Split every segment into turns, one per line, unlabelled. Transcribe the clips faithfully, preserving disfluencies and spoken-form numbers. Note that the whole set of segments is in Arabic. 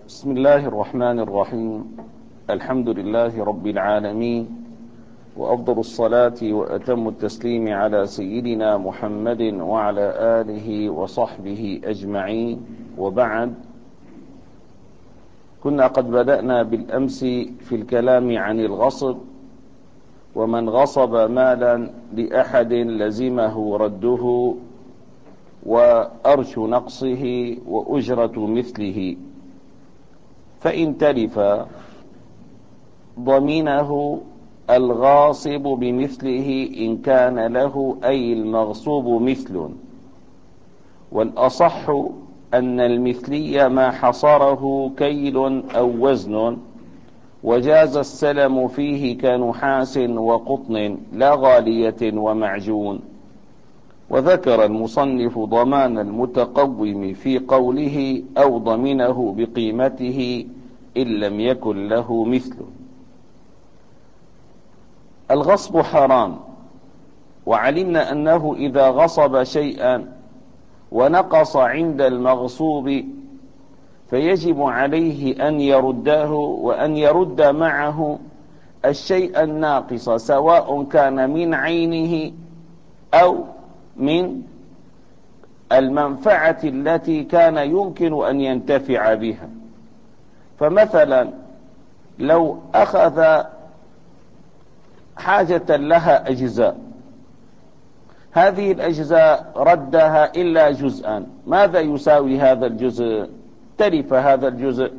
بسم الله الرحمن الرحيم. الحمد لله رب العالمين، وأفضل الصلاة وأتم التسليم على سيدنا محمد وعلى آله وصحبه أجمعين، وبعد. كنا قد بدأنا بالأمس في الكلام عن الغصب، ومن غصب مالا لأحد لزمه رده وأرش نقصه وأجرة مثله، فإن تلف ضمنه الغاصب بمثله إن كان له أي المغصوب مثل. والأصح أن المثلي ما حصره كيل أو وزن، وجاز السلم فيه كنحاس وقطن لا غالية ومعجون. وذكر المصنف ضمان المتقوم في قوله أو ضمنه بقيمته إن لم يكن له مثله. الغصب حرام، وعلمنا أنه إذا غصب شيئا ونقص عند المغصوب فيجب عليه أن يرده، وأن يرد معه الشيء الناقص، سواء كان من عينه أو من المنفعة التي كان يمكن أن ينتفع بها. فمثلا لو أخذ حاجة لها أجزاء، هذه الأجزاء ردها إلا جزءا، ماذا يساوي هذا الجزء؟ تلف هذا الجزء.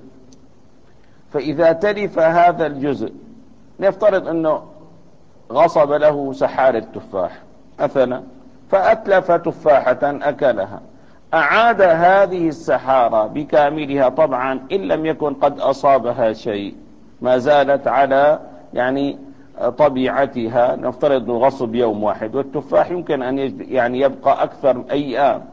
فإذا تلف هذا الجزء، نفترض أنه غصب له سحارة تفاح مثلا، فأتلف تفاحة أكلها، أعاد هذه السحارة بكاملها طبعا إن لم يكن قد أصابها شيء، ما زالت على يعني طبيعتها. نفترض غصب يوم واحد، والتفاح يمكن أن يعني يبقى أكثر أيام،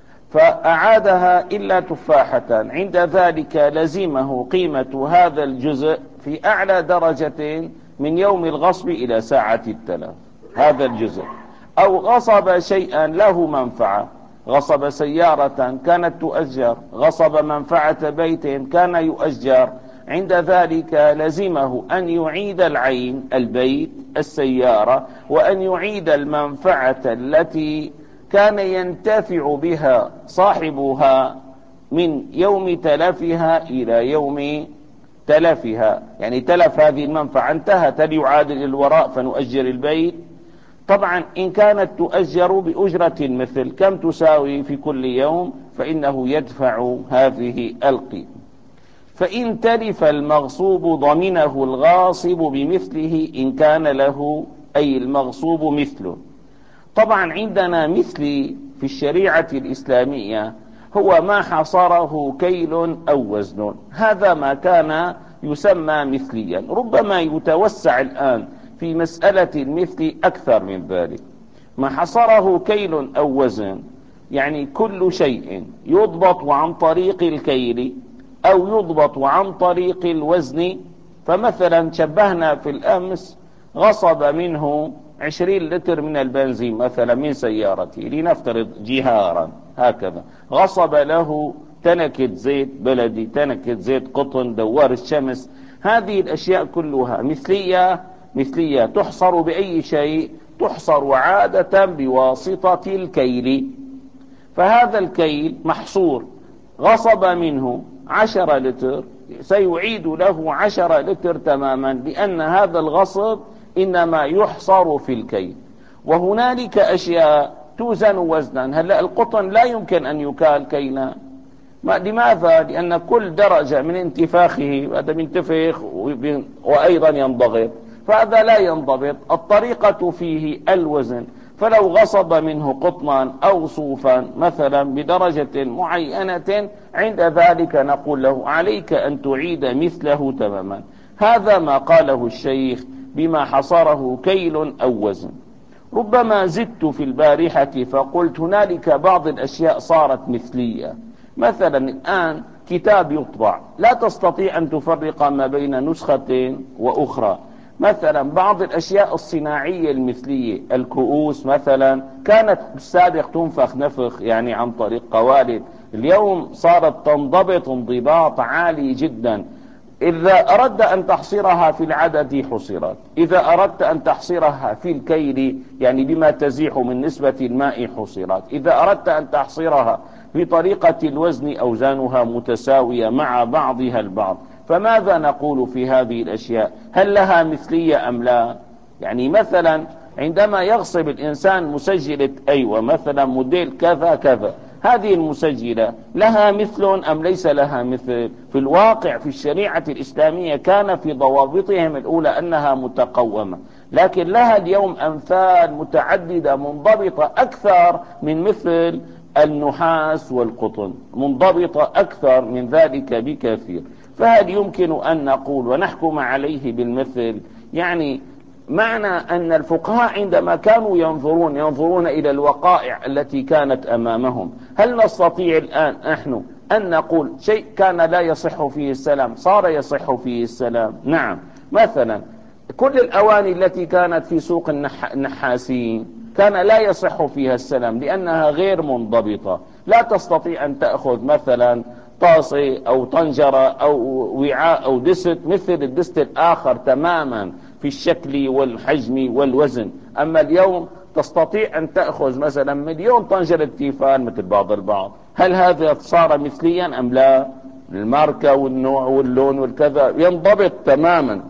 فأعادها إلا تفاحة، عند ذلك لزمه قيمة هذا الجزء في أعلى درجة من يوم الغصب إلى ساعة التلف هذا الجزء. أو غصب شيئا له منفعة، غصب سيارة كانت تؤجر، غصب منفعة بيت كان يؤجر، عند ذلك لزمه أن يعيد العين، البيت، السيارة، وأن يعيد المنفعة التي كان ينتفع بها صاحبها من يوم تلفها إلى يوم تلفها. يعني تلف هذه المنفعة، انتهت، هل يعاد للوراء فنؤجر البيت؟ طبعا إن كانت تؤجر بأجرة مثل كم تساوي في كل يوم، فإنه يدفع هذه القيمة. فإن تلف المغصوب ضمنه الغاصب بمثله إن كان له أي المغصوب مثله. طبعا عندنا مثلي في الشريعة الإسلامية هو ما حصره كيل أو وزن، هذا ما كان يسمى مثليا. ربما يتوسع الآن في مسألة المثل أكثر من ذلك. ما حصره كيل أو وزن يعني كل شيء يضبط عن طريق الكيل أو يضبط عن طريق الوزن. فمثلا شبهنا في الأمس غصب منه عشرين لتر من البنزين مثلا من سيارته، لنفترض جهارا هكذا، غصب له تنكة زيت بلدي، تنكة زيت قطن، دوار الشمس. هذه الأشياء كلها مثلية مثلية تحصر بأي شيء؟ تحصر عادة بواسطة الكيل. فهذا الكيل محصور، غصب منه عشرة لتر، سيعيد له عشرة لتر تماما، لأن هذا الغصب إنما يحصر في الكيل. وهنالك أشياء توزن وزنا. هلا القطن لا يمكن أن يكال كيلا، لماذا؟ لأن كل درجة من انتفاخه، هذا ينتفخ وأيضا ينضغط، فهذا لا ينضبط. الطريقة فيه الوزن. فلو غصب منه قطنا أو صوفا مثلا بدرجة معينة، عند ذلك نقول له عليك أن تعيد مثله تماما. هذا ما قاله الشيخ بما حصره كيل أو وزن. ربما زدت في البارحة فقلت هنالك بعض الأشياء صارت مثلية. مثلا الآن كتاب يطبع، لا تستطيع أن تفرق ما بين نسخة وأخرى. مثلا بعض الأشياء الصناعية المثلية، الكؤوس مثلا كانت بالسابق تنفخ نفخ يعني عن طريق قوالب، اليوم صارت تنضبط انضباط عالي جدا. إذا أردت أن تحصرها في العدد حصرت، إذا أردت أن تحصرها في الكيل يعني بما تزيح من نسبة الماء حصرت، إذا أردت أن تحصرها في طريقة الوزن أوزانها متساوية مع بعضها البعض. فماذا نقول في هذه الأشياء؟ هل لها مثلية أم لا؟ يعني مثلا عندما يغصب الإنسان مسجلة أيوة مثلا موديل كذا كذا، هذه المسجلة لها مثل أم ليس لها مثل؟ في الواقع في الشريعة الإسلامية كان في ضوابطهم الأولى أنها متقومة، لكن لها اليوم أمثال متعددة منضبطة أكثر من مثل النحاس والقطن، منضبطة أكثر من ذلك بكثير. فهل يمكن أن نقول ونحكم عليه بالمثل؟ يعني معنى أن الفقهاء عندما كانوا ينظرون ينظرون إلى الوقائع التي كانت أمامهم، هل نستطيع الآن نحن أن نقول شيء كان لا يصح فيه السلام صار يصح فيه السلام؟ نعم. مثلا كل الأواني التي كانت في سوق النحاسين كان لا يصح فيها السلام لأنها غير منضبطة. لا تستطيع أن تأخذ مثلا طاسة أو طنجرة أو وعاء أو دست مثل الدست الآخر تماما في الشكل والحجم والوزن. أما اليوم تستطيع أن تأخذ مثلا مليون طنجرة تيفال مثل بعض البعض. هل هذا صار مثليا أم لا؟ الماركة والنوع واللون والكذا ينضبط تماما.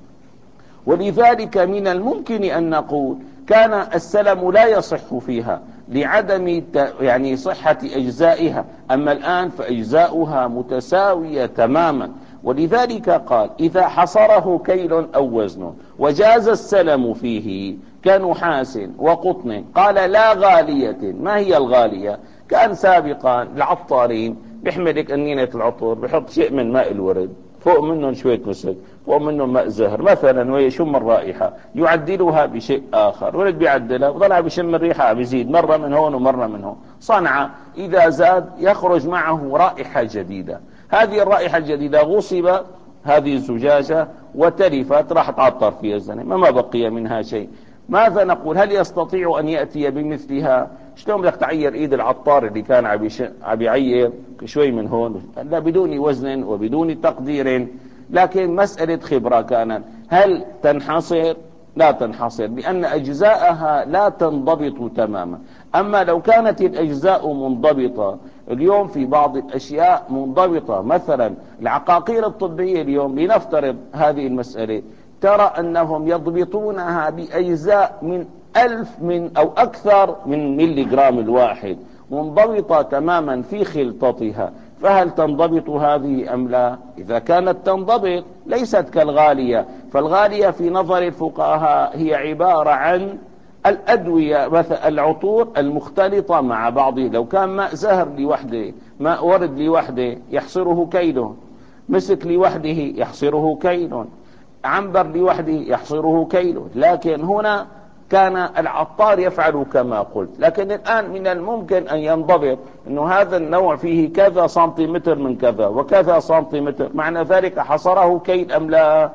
ولذلك من الممكن أن نقول كان السلم لا يصح فيها لعدم يعني صحة أجزائها، أما الآن فأجزاؤها متساوية تماما. ولذلك قال إذا حصره كيل أو وزن وجاز السلم فيه كنحاس وقطن، قال لا غالية. ما هي الغالية؟ كان سابقا العطارين بيحملك أنينة العطور بيحط شيء من ماء الورد، فوق منهم شوية مسك، فوق منهم ماء زهر مثلا ويشم الرائحة، يعدلها بشيء آخر، ولد بيعدلها وطلع بشم الريحة بيزيد مرة من هون ومرة من هون. صنعة إذا زاد يخرج معه رائحة جديدة، هذه الرائحة الجديدة غصب هذه الزجاجة وتلفت راح تعطر فيها الزلمة ما بقي منها شيء. ماذا نقول؟ هل يستطيع أن يأتي بمثلها؟ شلون بدك تعير ايد العطار اللي كان عم يعير شوي من هون؟ لا، بدون وزن وبدون تقدير. لكن مسألة خبرة كانت. هل تنحصر؟ لا تنحصر لأن أجزاءها لا تنضبط تماما. أما لو كانت الأجزاء منضبطة، اليوم في بعض الأشياء منضبطة، مثلا العقاقير الطبية اليوم لنفترض هذه المسألة، ترى أنهم يضبطونها بأجزاء من ألف من أو أكثر من ملي جرام الواحد، منضبطة تماما في خلطتها. فهل تنضبط هذه أم لا؟ إذا كانت تنضبط ليست كالغالية، فالغالية في نظر الفقهاء هي عبارة عن الأدوية مثل العطور المختلطة مع بعضه. لو كان ماء زهر لوحده، ماء ورد لوحده يحصره كيل، مسك لوحده يحصره كيل، عنبر لوحده يحصره كيل. لكن هنا كان العطار يفعل كما قلت. لكن الآن من الممكن أن ينضبط أنه هذا النوع فيه كذا سنتيمتر من كذا وكذا سنتيمتر، معنى ذلك حصره كيل أم لا؟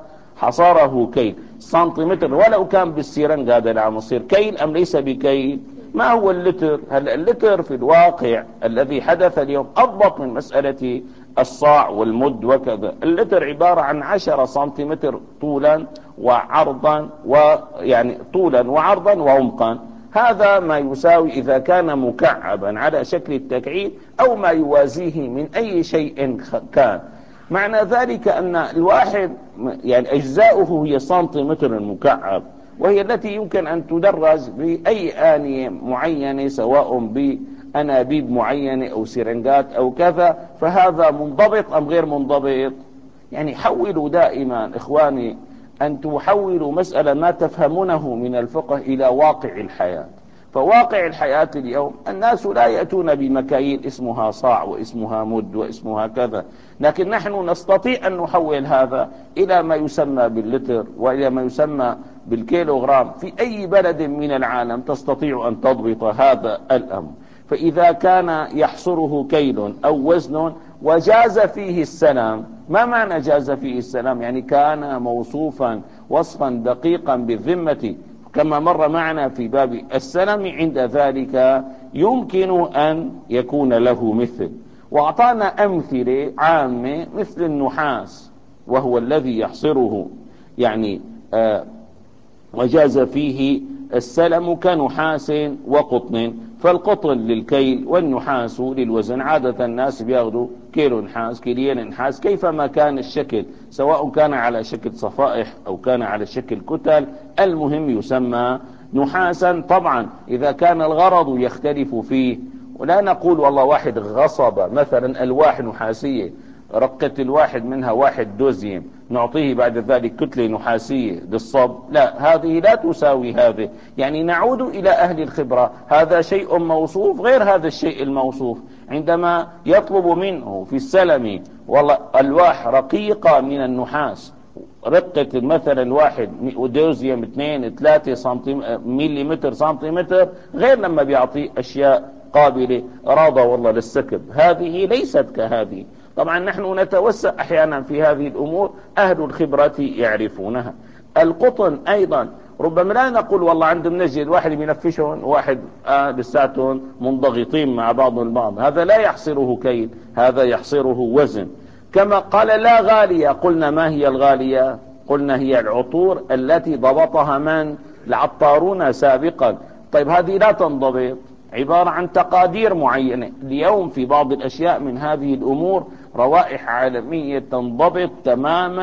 حصره كيل سنتيمتر، ولو كان بالسيرنج هذا العام يصير كيل أم ليس بكيل؟ ما هو اللتر؟ هل اللتر في الواقع الذي حدث اليوم أضبط من مسألة الصاع والمد وكذا. اللتر عبارة عن عشرة سنتيمتر طولا وعرضا، ويعني طولا وعرضا وعمقا. هذا ما يساوي إذا كان مكعبا على شكل التكعيب أو ما يوازيه من أي شيء كان. معنى ذلك أن الواحد يعني أجزاؤه هي سنتيمتر مكعب، وهي التي يمكن أن تدرج بأي آنية معينة سواء بأنابيب معينة أو سرنجات أو كذا. فهذا منضبط أم غير منضبط؟ يعني حولوا دائما إخواني أن تحولوا مسألة ما تفهمونه من الفقه إلى واقع الحياة. فواقع الحياة اليوم الناس لا يأتون بمكاييل اسمها صاع واسمها مد واسمها كذا، لكن نحن نستطيع أن نحول هذا إلى ما يسمى باللتر وإلى ما يسمى بالكيلوغرام. في أي بلد من العالم تستطيع أن تضبط هذا الأمر. فإذا كان يحصره كيل أو وزن وجاز فيه السلام، ما معنى جاز فيه السلام؟ يعني كان موصوفا وصفا دقيقا بالذمة كما مر معنا في باب السلم، عند ذلك يمكن أن يكون له مثل. وأعطانا أمثلة عامة مثل النحاس، وهو الذي يحصره يعني آه وجاز فيه السلم كنحاس وقطن، فالقطن للكيل والنحاس للوزن. عادة الناس بياخذوا كيلو نحاس، كيلين نحاس، كيفما كان الشكل، سواء كان على شكل صفائح أو كان على شكل كتل، المهم يسمى نحاسا. طبعا إذا كان الغرض يختلف فيه، ولا نقول والله واحد غصب مثلا ألواح نحاسية، رقة الواحد منها واحد دوزيم، نعطيه بعد ذلك كتلة نحاسية للصب، لا، هذه لا تساوي هذه. يعني نعود إلى أهل الخبرة، هذا شيء موصوف غير هذا الشيء الموصوف. عندما يطلب منه في السلم والله ألواح رقيقة من النحاس، رقة مثلا الواحد دوزيم اثنين ثلاثة مليمتر سنتيمتر، غير لما بيعطي أشياء قابلة راضة والله للسكب، هذه ليست كهذه. طبعا نحن نتوسع أحيانا في هذه الأمور، أهل الخبرة يعرفونها. القطن أيضا ربما لا نقول والله عندهم نجد واحد بينفشهم وواحد آه لساتهم منضغطين مع بعض البعض، هذا لا يحصره كيل، هذا يحصره وزن. كما قال لا غالية، قلنا ما هي الغالية؟ قلنا هي العطور التي ضبطها من؟ العطارون سابقا. طيب هذه لا تنضبط، عبارة عن تقادير معينة. اليوم في بعض الأشياء من هذه الأمور روائح عالمية تنضبط تماما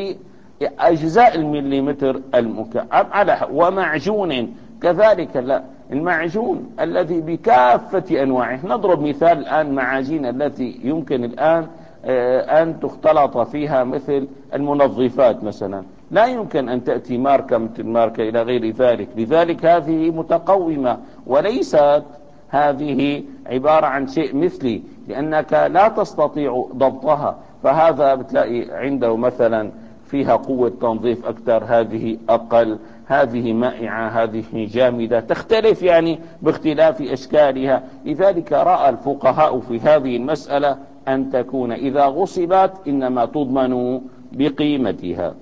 بأجزاء المليمتر المكعب على. ومعجون كذلك، لا، المعجون الذي بكافة أنواعه، نضرب مثال الآن معاجين التي يمكن الآن أن تختلط فيها مثل المنظفات مثلا، لا يمكن أن تأتي ماركة مثل ماركة إلى غير ذلك. لذلك هذه متقومة، وليست هذه عبارة عن شيء مثلي، لأنك لا تستطيع ضبطها. فهذا بتلاقي عنده مثلا فيها قوة تنظيف أكثر، هذه أقل، هذه مائعة، هذه جامدة، تختلف يعني باختلاف أشكالها. لذلك رأى الفقهاء في هذه المسألة أن تكون إذا غصبت إنما تضمن بقيمتها.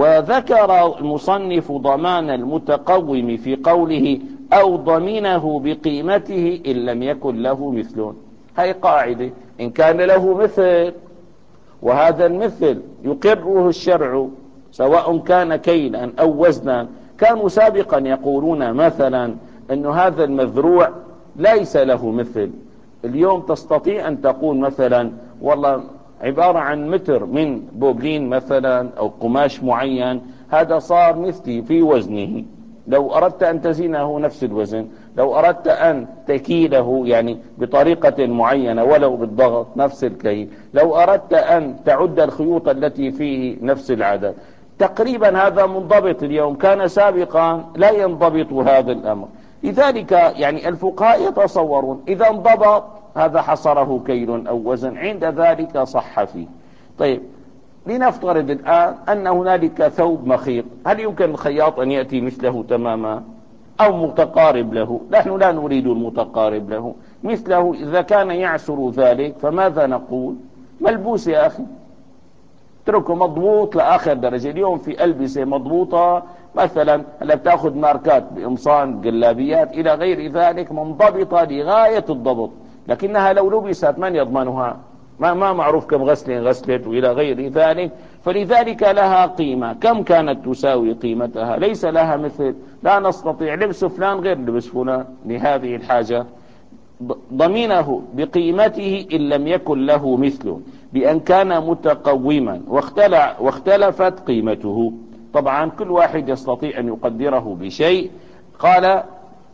وذكر المصنف ضمان المتقوم في قوله أو ضمنه بقيمته إن لم يكن له مثل. هي قاعدة، إن كان له مثل وهذا المثل يقره الشرع سواء كان كيلا أو وزنا. كانوا سابقا يقولون مثلا أن هذا المذروع ليس له مثل. اليوم تستطيع أن تقول مثلا والله عبارة عن متر من بوبلين مثلا أو قماش معين، هذا صار مثلي في وزنه. لو أردت أن تزينه نفس الوزن، لو أردت أن تكيله يعني بطريقة معينة ولو بالضغط نفس الكيل، لو أردت أن تعد الخيوط التي فيه نفس العدد، تقريبا هذا منضبط اليوم. كان سابقا لا ينضبط هذا الأمر. لذلك يعني الفقهاء يتصورون إذا انضبط هذا حصره كيل أو وزن، عند ذلك صح فيه. طيب لنفترض الآن أن هنالك ثوب مخيط، هل يمكن الخياط أن يأتي مثله تماما أو متقارب له؟ نحن لا نريد المتقارب له، مثله إذا كان يعسر ذلك فماذا نقول؟ ملبوس يا أخي، اتركه مضبوط لآخر درجة. اليوم في ألبسة مضبوطة مثلا، هلا بتاخذ ماركات بقمصان جلابيات إلى غير ذلك منضبطة لغاية الضبط، لكنها لو لبست من يضمنها؟ ما ما معروف كم غسلة غسلت وإلى غير ذلك. فلذلك لها قيمة. كم كانت تساوي قيمتها؟ ليس لها مثل، لا نستطيع لبس فلان غير لبس فلان لهذه الحاجة. ضمنه بقيمته إن لم يكن له مثل، بأن كان متقوما واختلفت قيمته. طبعا كل واحد يستطيع أن يقدره بشيء. قال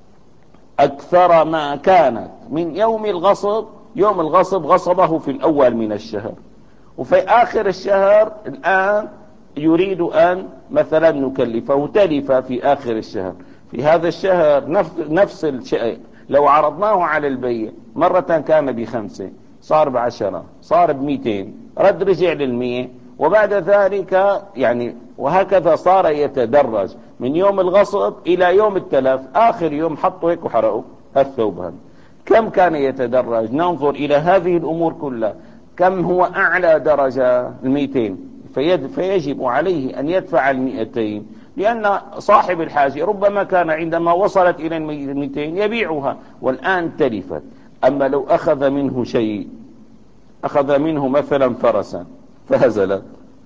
أكثر ما كانت من يوم الغصب، يوم الغصب غصبه في الأول من الشهر، وفي آخر الشهر الآن يريد أن مثلا نكلفه، تلف في آخر الشهر. في هذا الشهر نفس, نفس الشيء لو عرضناه على البيع مرة كان بخمسة، صار بعشرة، صار بمئتين، رد رجع للمئة، وبعد ذلك يعني وهكذا صار يتدرج من يوم الغصب إلى يوم التلف. آخر يوم حطوا هيك وحرقوا الثوب هذا. كم كان يتدرج؟ ننظر إلى هذه الأمور كلها. كم هو أعلى درجة؟ المئتين، فيجب عليه أن يدفع المئتين، لأن صاحب الحاجة ربما كان عندما وصلت إلى المئتين يبيعها والآن تلفت. أما لو أخذ منه شيء أخذ منه مثلا فرسا فهزل.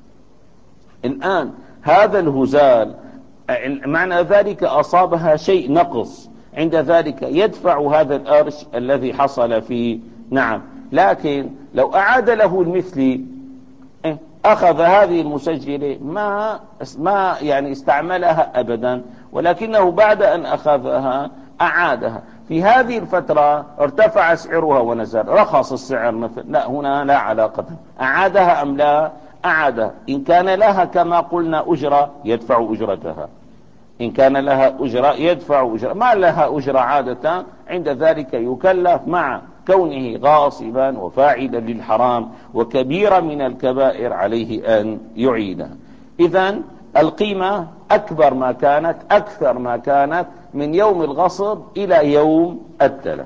الآن هذا الهزال معنى ذلك أصابها شيء نقص، عند ذلك يدفع هذا الأرش الذي حصل فيه. نعم، لكن لو أعاد له المثلي أخذ هذه المسجلة ما ما يعني استعملها أبدا، ولكنه بعد أن أخذها أعادها. في هذه الفترة ارتفع سعرها ونزل، رخص السعر مثل، لا، هنا لا علاقة. أعادها أم لا؟ أعادها. إن كان لها كما قلنا أجرة يدفع أجرتها، إن كان لها أجرة يدفع أجرة، ما لها أجرة عادة عند ذلك يكلف، مع كونه غاصبا وفاعلا للحرام وكبيرة من الكبائر عليه أن يعيدها. إذن القيمة أكبر ما كانت، أكثر ما كانت من يوم الغصب إلى يوم التلف.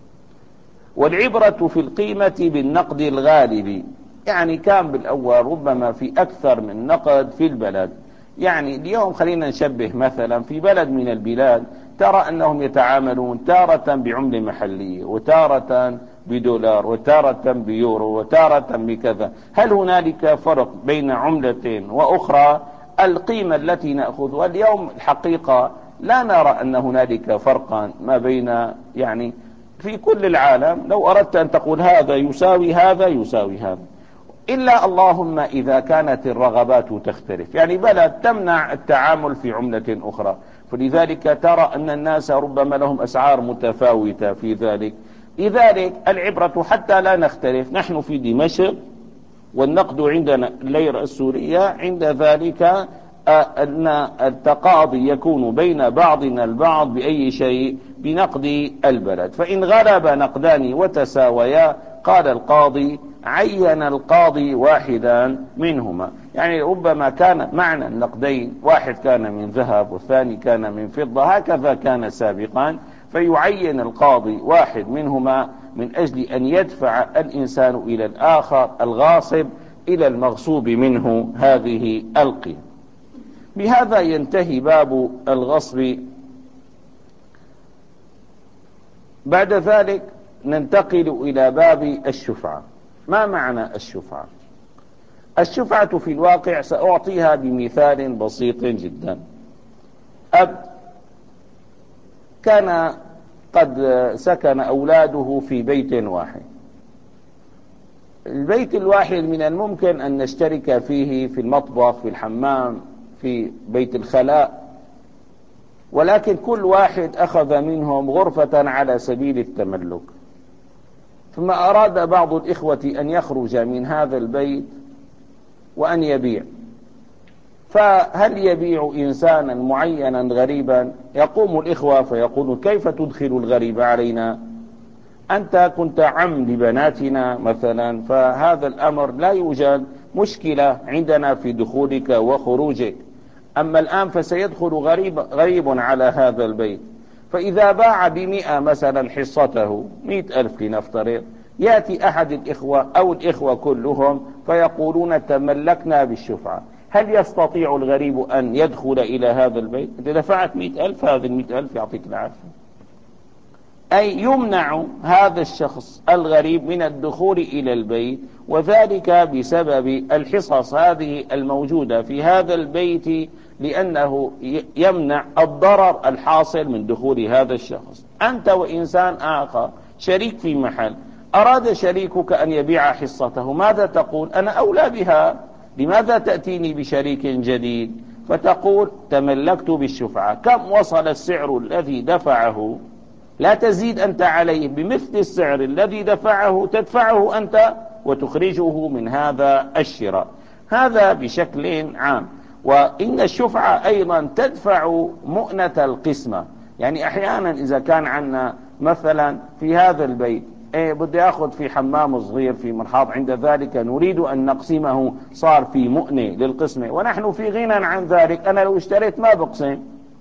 والعبرة في القيمة بالنقد الغالب، يعني كان بالأول ربما في أكثر من نقد في البلد. يعني اليوم خلينا نشبه، مثلا في بلد من البلاد ترى أنهم يتعاملون تارة بعملة محلية، وتارة بدولار، وتارة بيورو، وتارة بكذا. هل هنالك فرق بين عملة وأخرى؟ القيمة التي نأخذها اليوم الحقيقة لا نرى أن هنالك فرقا ما بين، يعني في كل العالم لو أردت أن تقول هذا يساوي هذا يساوي هذا، إلا اللهم إذا كانت الرغبات تختلف، يعني بلد تمنع التعامل في عملة أخرى، فلذلك ترى أن الناس ربما لهم أسعار متفاوتة في ذلك. لذلك العبرة حتى لا نختلف، نحن في دمشق والنقد عندنا الليرة السورية، عند ذلك أن التقاضي يكون بين بعضنا البعض بأي شيء؟ بنقد البلد. فإن غلب نقدان وتساويا قال القاضي عين القاضي واحدا منهما، يعني ربما كان معنى النقدين واحد كان من ذهب والثاني كان من فضة، هكذا كان سابقا، فيعين القاضي واحد منهما من أجل أن يدفع الإنسان إلى الآخر الغاصب إلى المغصوب منه هذه القيمة. بهذا ينتهي باب الغصب. بعد ذلك ننتقل إلى باب الشفعة. ما معنى الشفعة؟ الشفعة في الواقع سأعطيها بمثال بسيط جدا. أب كان قد سكن أولاده في بيت واحد، البيت الواحد من الممكن أن نشترك فيه في المطبخ، في الحمام، في بيت الخلاء، ولكن كل واحد أخذ منهم غرفة على سبيل التملك. ثم أراد بعض الإخوة أن يخرج من هذا البيت وأن يبيع، فهل يبيع إنسانا معينا غريبا؟ يقوم الإخوة فيقولون كيف تدخل الغريب علينا؟ أنت كنت عم لبناتنا مثلا، فهذا الأمر لا يوجد مشكلة عندنا في دخولك وخروجك، أما الآن فسيدخل غريب, غريب على هذا البيت. فإذا باع بمئة مثلا حصته، مئة ألف لنفترض، يأتي أحد الإخوة أو الإخوة كلهم فيقولون تملكنا بالشفعة. هل يستطيع الغريب أن يدخل إلى هذا البيت؟ إذا دفعت مئة ألف، هذه المئة ألف يعطيك العافية. أي يمنع هذا الشخص الغريب من الدخول إلى البيت، وذلك بسبب الحصص هذه الموجودة في هذا البيت، لأنه يمنع الضرر الحاصل من دخول هذا الشخص. أنت وإنسان آخر شريك في محل، أراد شريكك أن يبيع حصته، ماذا تقول؟ أنا أولى بها، لماذا تأتيني بشريك جديد؟ فتقول تملكت بالشفعة. كم وصل السعر الذي دفعه؟ لا تزيد أنت عليه، بمثل السعر الذي دفعه تدفعه أنت وتخرجه من هذا الشراء. هذا بشكل عام. وإن الشفعة أيضا تدفع مؤنة القسمة، يعني أحيانا إذا كان عندنا مثلا في هذا البيت إيه بدي أخذ في حمام صغير في مرحاض، عند ذلك نريد أن نقسمه، صار في مؤنة للقسمة ونحن في غنى عن ذلك، أنا لو اشتريت ما بقسم،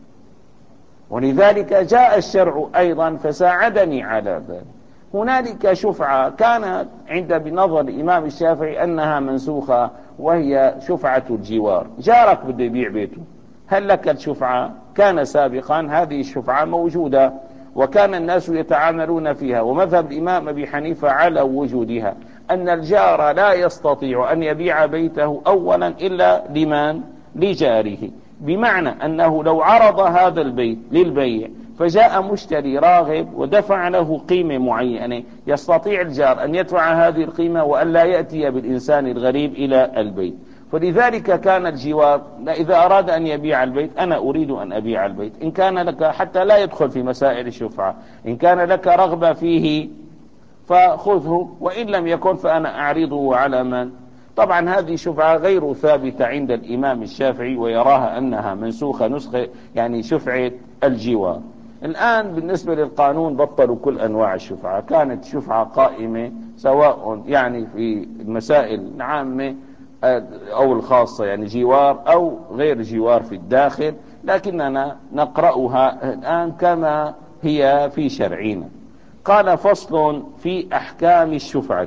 ولذلك جاء الشرع أيضا فساعدني على ذلك. هنالك شفعة كانت عند بنظر الإمام الشافعي أنها منسوخة، وهي شفعة الجوار. جارك بده يبيع بيته، هل لك الشفعة؟ كان سابقا هذه الشفعة موجودة وكان الناس يتعاملون فيها، ومذهب الإمام أبي حنيفة على وجودها. أن الجار لا يستطيع أن يبيع بيته أولا إلا لمن؟ لجاره، بمعنى أنه لو عرض هذا البيت للبيع فجاء مشتري راغب ودفع له قيمة معينة، يستطيع الجار أن يدفع هذه القيمة وأن لا يأتي بالإنسان الغريب إلى البيت. فلذلك كان الجوار إذا أراد أن يبيع البيت: أنا أريد أن أبيع البيت، إن كان لك، حتى لا يدخل في مسائل الشفعة، إن كان لك رغبة فيه فخذه، وإن لم يكن فأنا أعرضه على من؟ طبعا هذه شفعة غير ثابتة عند الإمام الشافعي، ويراها أنها منسوخة نسخة يعني شفعة الجوار. الآن بالنسبة للقانون بطلوا كل أنواع الشفعة، كانت شفعة قائمة سواء يعني في المسائل العامة أو الخاصة، يعني جوار أو غير جوار في الداخل، لكننا نقرأها الآن كما هي في شرعنا. قال: فصل في أحكام الشفعة.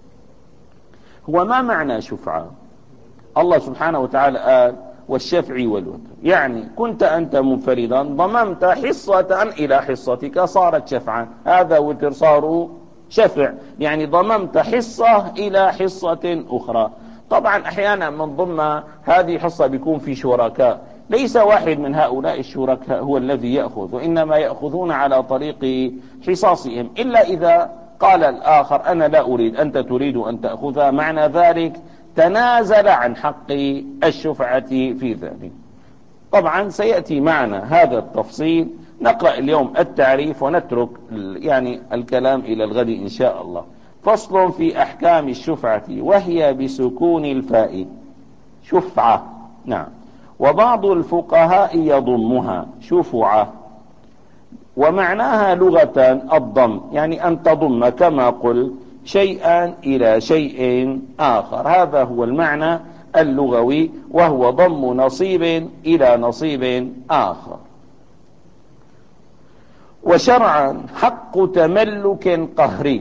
هو ما معنى شفعة؟ الله سبحانه وتعالى قال: والشفع والوتر، يعني كنت أنت منفردا ضممت حصة إلى حصتك صارت شفعا، هذا وتر صاروا شفع، يعني ضممت حصة إلى حصة أخرى. طبعا أحيانا من ضمن هذه حصة بيكون في شركاء، ليس واحد من هؤلاء الشركاء هو الذي يأخذ، وإنما يأخذون على طريق حصاصهم، إلا إذا قال الآخر: أنا لا أريد، أنت تريد أن تأخذها، معنى ذلك تنازل عن حق الشفعة في ذلك. طبعا سيأتي معنا هذا التفصيل، نقرأ اليوم التعريف ونترك يعني الكلام إلى الغد إن شاء الله. فصل في أحكام الشفعة، وهي بسكون الفاء شفعة، نعم. وبعض الفقهاء يضمها شفعة، ومعناها لغة الضم، يعني أن تضم كما قل شيئا إلى شيء آخر، هذا هو المعنى اللغوي، وهو ضم نصيب إلى نصيب آخر. وشرعا حق تملك قهري،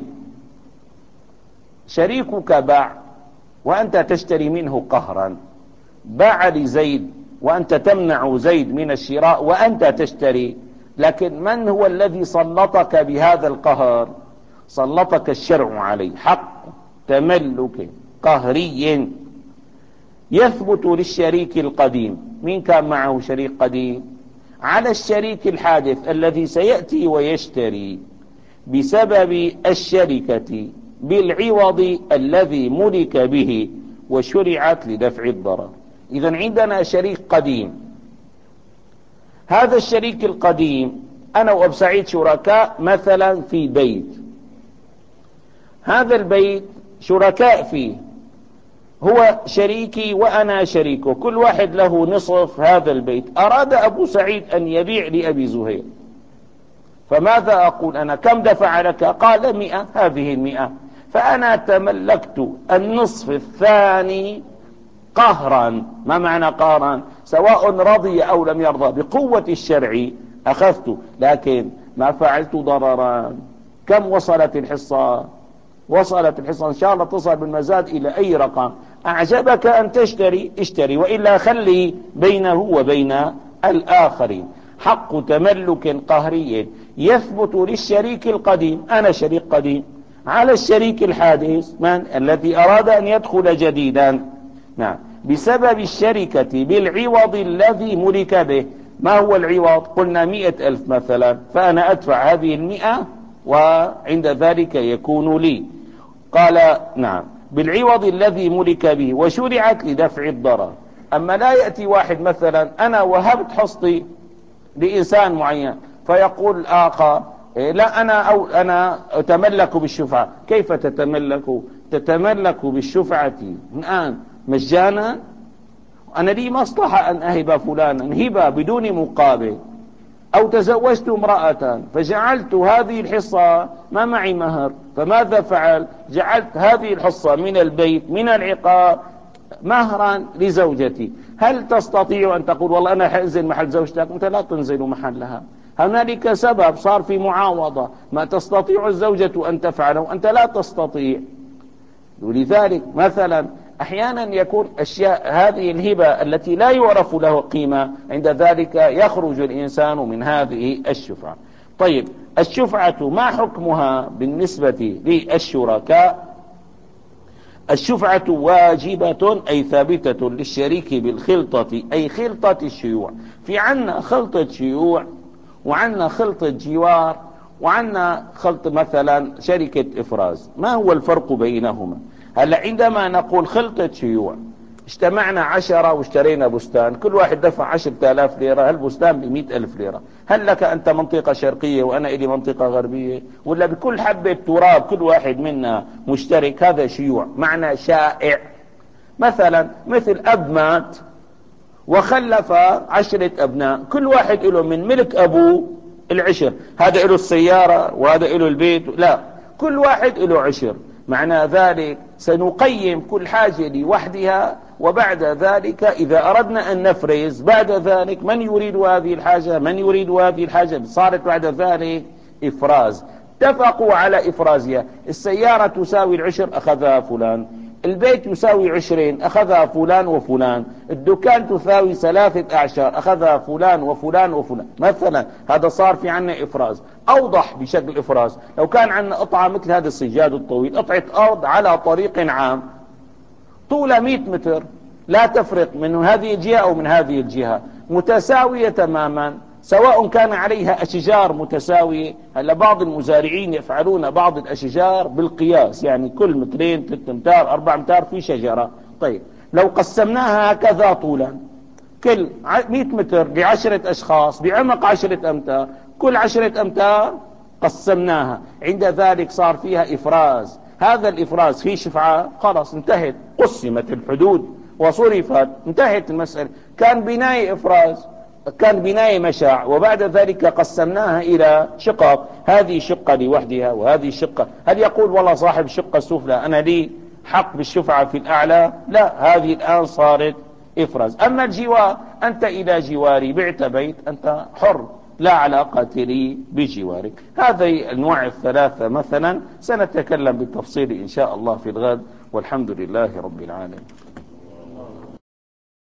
شريكك باع وأنت تشتري منه قهرا، باع لزيد وأنت تمنع زيد من الشراء وأنت تشتري، لكن من هو الذي سلطك بهذا القهر؟ سلطك الشرع عليه. حق تملك قهري يثبت للشريك القديم. مين كان معه شريك قديم؟ على الشريك الحادث الذي سيأتي ويشتري بسبب الشركة بالعوض الذي ملك به وشرعت لدفع الضرر. إذن عندنا شريك قديم، هذا الشريك القديم أنا وأبو سعيد شركاء مثلا في بيت، هذا البيت شركاء فيه، هو شريكي وأنا شريكه، كل واحد له نصف هذا البيت. أراد أبو سعيد أن يبيع لأبي زهير، فماذا أقول أنا؟ كم دفع لك؟ قال مئة، هذه المئة، فأنا تملكت النصف الثاني قهرا. ما معنى قهرا؟ سواء رضي أو لم يرضى، بقوة الشرع أخذت، لكن ما فعلت ضررا. كم وصلت الحصة؟ وصلت الحصة إن شاء الله تصل بالمزاد إلى أي رقم. أعجبك أن تشتري اشتري، وإلا خلي بينه وبين الآخرين. حق تملك قهري يثبت للشريك القديم، أنا شريك قديم، على الشريك الحادث من الذي أراد أن يدخل جديدا، نعم، بسبب الشركة بالعوض الذي ملك به. ما هو العوض؟ قلنا مئة ألف مثلا، فأنا أدفع هذه المئة وعند ذلك يكون لي. قال نعم، بالعوض الذي ملك به وشرعت لدفع الضرر. أما لا يأتي واحد مثلا أنا وهبت حصتي لإنسان معين، فيقول الآخر لا أنا أو أنا أتملك بالشفعة. كيف تتملك؟ تتملك بالشفعة الآن مجانا؟ أنا لي مصلحة أن أهب فلانا هبة بدون مقابل، أو تزوجت امرأة فجعلت هذه الحصة ما معي مهر، فماذا فعل؟ جعلت هذه الحصة من البيت من العقار مهرا لزوجتي. هل تستطيع أن تقول والله أنا حأنزل محل زوجتك؟ أنت لا تنزل محلها، هنالك سبب صار في معاوضة، ما تستطيع الزوجة أن تفعله أنت لا تستطيع. ولذلك مثلا أحيانا يكون أشياء هذه الهبة التي لا يعرف له قيمة، عند ذلك يخرج الإنسان من هذه الشفعة. طيب الشفعة ما حكمها بالنسبة للشركاء؟ الشفعة واجبة أي ثابتة للشريك بالخلطة أي خلطة الشيوع. في عنا خلطة شيوع وعنا خلطة جوار وعنا خلط مثلا شركة إفراز. ما هو الفرق بينهما؟ هلا عندما نقول خلطة شيوع، اجتمعنا عشرة واشترينا بستان، كل واحد دفع عشرة آلاف ليرة، هالبستان بمئة ألف ليرة. هل لك أنت منطقة شرقية وأنا إلي منطقة غربية؟ ولا بكل حبة تراب كل واحد منا مشترك؟ هذا شيوع، معنى شائع. مثلا مثل أب مات وخلف عشرة أبناء، كل واحد له من ملك أبوه العشر، هذا له السيارة وهذا له البيت، لا، كل واحد له عشر. معنى ذلك سنقيم كل حاجة لوحدها، وبعد ذلك إذا أردنا أن نفرز بعد ذلك من يريد هذه الحاجة من يريد هذه الحاجة، صارت بعد ذلك إفراز. اتفقوا على إفرازها. السيارة تساوي العشر أخذها فلان، البيت يساوي عشرين أخذها فلان وفلان، الدكان تساوي ثلاثة أعشار أخذها فلان وفلان وفلان مثلا. هذا صار في عنا إفراز. أوضح بشكل إفراز لو كان عنا قطعة مثل هذا السجاد الطويل، قطعة أرض على طريق عام طولها مئة متر، لا تفرق من هذه الجهة أو من هذه الجهة، متساوية تماما، سواء كان عليها أشجار متساوية. هلا بعض المزارعين يفعلون بعض الأشجار بالقياس، يعني كل مترين ثلاثة امتار أربعة امتار في شجرة. طيب لو قسمناها هكذا طولا، كل مئة متر لعشرة أشخاص بعمق عشرة أمتار، كل عشرة أمتار قسمناها، عند ذلك صار فيها إفراز. هذا الإفراز فيه شفعة، خلاص انتهت، قسمت الحدود وصرفت، انتهت المسألة. كان بناية إفراز، كان بناية مشاع، وبعد ذلك قسمناها إلى شقق، هذه شقة لوحدها وهذه شقة. هل يقول والله صاحب الشقة السفلى أنا لي حق بالشفعة في الأعلى؟ لا، هذه الآن صارت إفراز. أما الجوار، أنت إلى جواري بعت بيت، أنت حر، لا علاقة لي بجوارك. هذه الأنواع الثلاثة مثلا سنتكلم بالتفصيل إن شاء الله في الغد، والحمد لله رب العالمين.